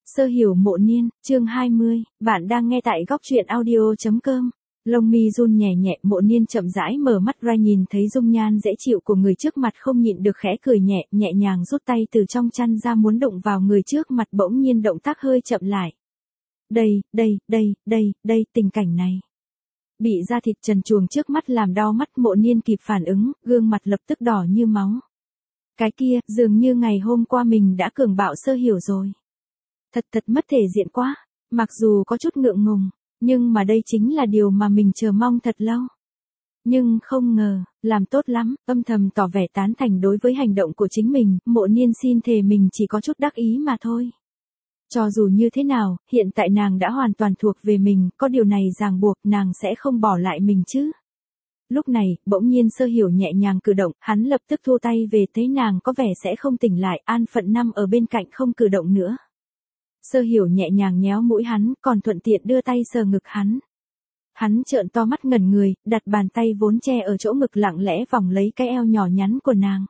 Sơ hiểu mộ niên, chương 20, bạn đang nghe tại góc truyện audio.com. Lông mi run nhẹ nhẹ, mộ niên chậm rãi mở mắt ra nhìn thấy dung nhan dễ chịu của người trước mặt không nhịn được khẽ cười nhẹ, nhẹ nhàng rút tay từ trong chăn ra muốn đụng vào người trước mặt, bỗng nhiên động tác hơi chậm lại. Đây, tình cảnh này. Bị da thịt trần truồng trước mắt làm đau mắt, mộ niên kịp phản ứng, gương mặt lập tức đỏ như máu. Cái kia, dường như ngày hôm qua mình đã cường bạo Sơ hiểu rồi. Thật mất thể diện quá, mặc dù có chút ngượng ngùng, nhưng mà đây chính là điều mà mình chờ mong thật lâu. Nhưng không ngờ, làm tốt lắm, âm thầm tỏ vẻ tán thành đối với hành động của chính mình, mộ niên xin thề mình chỉ có chút đắc ý mà thôi. Cho dù như thế nào, hiện tại nàng đã hoàn toàn thuộc về mình, có điều này ràng buộc nàng sẽ không bỏ lại mình chứ. Lúc này, bỗng nhiên Sơ hiểu nhẹ nhàng cử động, hắn lập tức thu tay về, thấy nàng có vẻ sẽ không tỉnh lại, an phận nằm ở bên cạnh không cử động nữa. Sơ hiểu nhẹ nhàng nhéo mũi hắn, còn thuận tiện đưa tay sờ ngực hắn. Hắn trợn to mắt ngẩn người, đặt bàn tay vốn che ở chỗ ngực lặng lẽ vòng lấy cái eo nhỏ nhắn của nàng.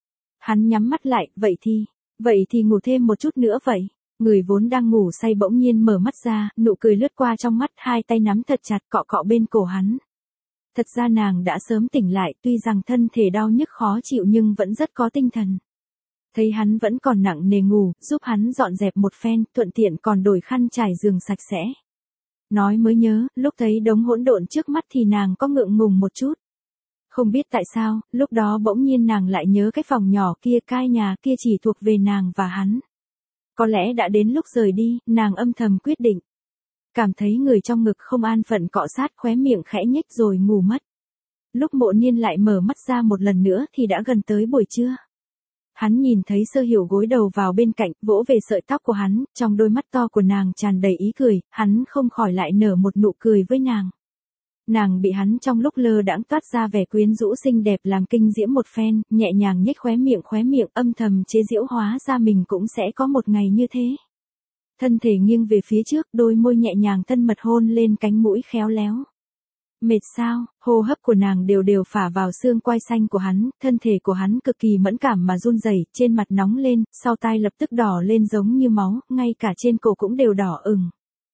Hắn nhắm mắt lại, vậy thì ngủ thêm một chút nữa vậy. Người vốn đang ngủ say bỗng nhiên mở mắt ra, nụ cười lướt qua trong mắt, hai tay nắm thật chặt cọ cọ bên cổ hắn. Thật ra nàng đã sớm tỉnh lại, tuy rằng thân thể đau nhức khó chịu nhưng vẫn rất có tinh thần. Thấy hắn vẫn còn nặng nề ngủ, giúp hắn dọn dẹp một phen, thuận tiện còn đổi khăn trải giường sạch sẽ. Nói mới nhớ, lúc thấy đống hỗn độn trước mắt thì nàng có ngượng ngùng một chút. Không biết tại sao, lúc đó bỗng nhiên nàng lại nhớ cái phòng nhỏ kia, cái nhà kia chỉ thuộc về nàng và hắn. Có lẽ đã đến lúc rời đi, nàng âm thầm quyết định. Cảm thấy người trong ngực không an phận cọ sát, khóe miệng khẽ nhếch rồi ngủ mất. Lúc mộ niên lại mở mắt ra một lần nữa thì đã gần tới buổi trưa. Hắn nhìn thấy Sơ hiểu gối đầu vào bên cạnh, vỗ về sợi tóc của hắn, trong đôi mắt to của nàng tràn đầy ý cười, hắn không khỏi lại nở một nụ cười với nàng. Nàng bị hắn trong lúc lơ đãng toát ra vẻ quyến rũ xinh đẹp làm kinh diễm một phen, nhẹ nhàng nhếch khóe miệng âm thầm chế giễu, hóa ra mình cũng sẽ có một ngày như thế. Thân thể nghiêng về phía trước, đôi môi nhẹ nhàng thân mật hôn lên cánh mũi khéo léo. Mệt sao, hô hấp của nàng đều phả vào xương quai xanh của hắn, thân thể của hắn cực kỳ mẫn cảm mà run rẩy, trên mặt nóng lên, sau tai lập tức đỏ lên giống như máu, ngay cả trên cổ cũng đều đỏ ửng.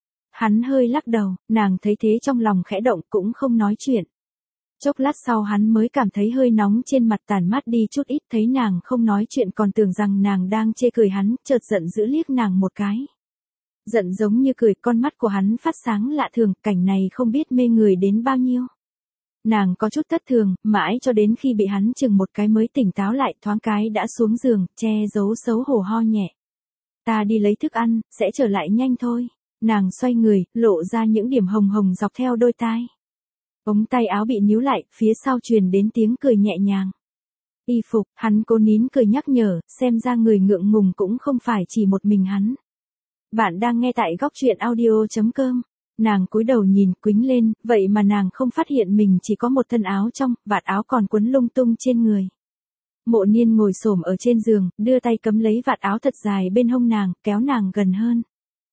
Hắn hơi lắc đầu, nàng thấy thế trong lòng khẽ động cũng không nói chuyện. Chốc lát sau hắn mới cảm thấy hơi nóng trên mặt tản mát đi chút ít, thấy nàng không nói chuyện còn tưởng rằng nàng đang chê cười hắn, chợt giận dữ liếc nàng một cái. Giận giống như cười, con mắt của hắn phát sáng lạ thường, cảnh này không biết mê người đến bao nhiêu. Nàng có chút thất thường, mãi cho đến khi bị hắn chừng một cái mới tỉnh táo lại, thoáng cái đã xuống giường, che giấu xấu hổ ho nhẹ. Ta đi lấy thức ăn, sẽ trở lại nhanh thôi. Nàng xoay người, lộ ra những điểm hồng hồng dọc theo đôi tai. Ống tay áo bị níu lại, phía sau truyền đến tiếng cười nhẹ nhàng. Y phục, hắn cố nín cười nhắc nhở, xem ra người ngượng ngùng cũng không phải chỉ một mình hắn. Bạn đang nghe tại góc truyện audio.com. Nàng cúi đầu nhìn, quĩnh lên, vậy mà nàng không phát hiện mình chỉ có một thân áo trong, vạt áo còn quấn lung tung trên người. Mộ niên ngồi xổm ở trên giường, đưa tay cấm lấy vạt áo thật dài bên hông nàng, kéo nàng gần hơn.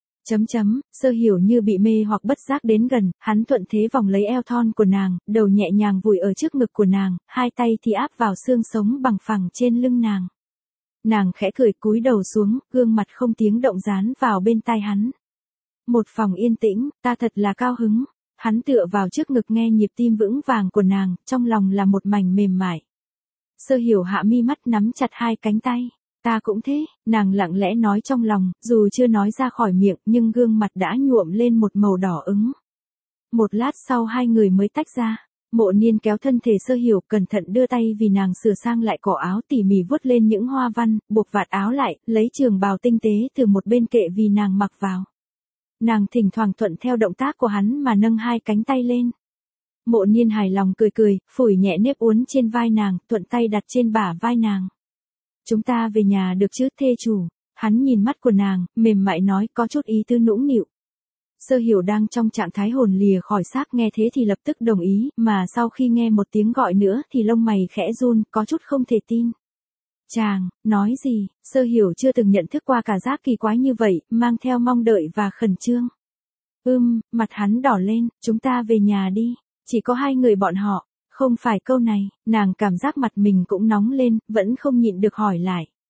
Sơ hiểu như bị mê hoặc bất giác đến gần, hắn thuận thế vòng lấy eo thon của nàng, đầu nhẹ nhàng vùi ở trước ngực của nàng, hai tay thì áp vào xương sống bằng phẳng trên lưng nàng. Nàng khẽ cười cúi đầu xuống, gương mặt không tiếng động dán vào bên tai hắn. Một phòng yên tĩnh, ta thật là cao hứng. Hắn tựa vào trước ngực nghe nhịp tim vững vàng của nàng, trong lòng là một mảnh mềm mại. Sơ hiểu hạ mi mắt nắm chặt hai cánh tay. Ta cũng thế, nàng lặng lẽ nói trong lòng, dù chưa nói ra khỏi miệng nhưng gương mặt đã nhuộm lên một màu đỏ ửng. Một lát sau hai người mới tách ra. Mộ niên kéo thân thể Sơ hiểu, cẩn thận đưa tay vì nàng sửa sang lại cổ áo, tỉ mỉ vuốt lên những hoa văn, buộc vạt áo lại, lấy trường bào tinh tế từ một bên kệ vì nàng mặc vào. Nàng thỉnh thoảng thuận theo động tác của hắn mà nâng hai cánh tay lên. Mộ niên hài lòng cười, phủi nhẹ nếp uốn trên vai nàng, thuận tay đặt trên bả vai nàng. Chúng ta về nhà được chứ thê chủ? Hắn nhìn mắt của nàng, mềm mại nói, có chút ý tư nũng nịu. Sơ hiểu đang trong trạng thái hồn lìa khỏi xác, nghe thế thì lập tức đồng ý, mà sau khi nghe một tiếng gọi nữa thì lông mày khẽ run, có chút không thể tin. Chàng, nói gì? Sơ hiểu chưa từng nhận thức qua cả giác kỳ quái như vậy, mang theo mong đợi và khẩn trương. Mặt hắn đỏ lên, chúng ta về nhà đi, chỉ có hai người bọn họ. Không phải câu này, nàng cảm giác mặt mình cũng nóng lên, vẫn không nhịn được hỏi lại.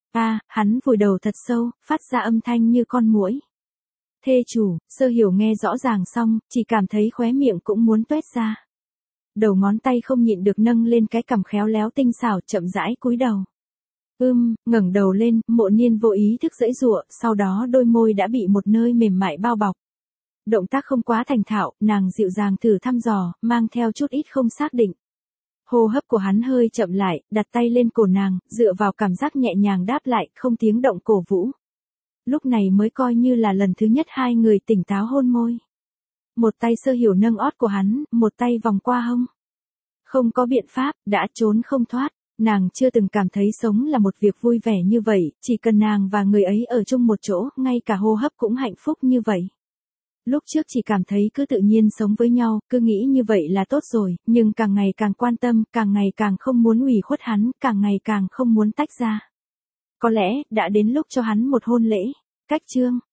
Hắn vùi đầu thật sâu, phát ra âm thanh như con muỗi. Thê chủ, Sơ Hiểu nghe rõ ràng xong, chỉ cảm thấy khóe miệng cũng muốn tuét ra. Đầu ngón tay không nhịn được nâng lên cái cằm khéo léo tinh xảo, chậm rãi cúi đầu. Ngẩng đầu lên, Mộ Niên vô ý thức giãy giụa, sau đó đôi môi đã bị một nơi mềm mại bao bọc. Động tác không quá thành thạo, nàng dịu dàng thử thăm dò, mang theo chút ít không xác định. Hô hấp của hắn hơi chậm lại, đặt tay lên cổ nàng, dựa vào cảm giác nhẹ nhàng đáp lại, không tiếng động cổ vũ. Lúc này mới coi như là lần thứ nhất hai người tỉnh táo hôn môi. Một tay Sơ Hiểu nâng ót của hắn, một tay vòng qua hông. Không có biện pháp, đã trốn không thoát. Nàng chưa từng cảm thấy sống là một việc vui vẻ như vậy, chỉ cần nàng và người ấy ở chung một chỗ, ngay cả hô hấp cũng hạnh phúc như vậy. Lúc trước chỉ cảm thấy cứ tự nhiên sống với nhau, cứ nghĩ như vậy là tốt rồi, nhưng càng ngày càng quan tâm, càng ngày càng không muốn ủy khuất hắn, càng ngày càng không muốn tách ra. Có lẽ, đã đến lúc cho hắn một hôn lễ. Cách chương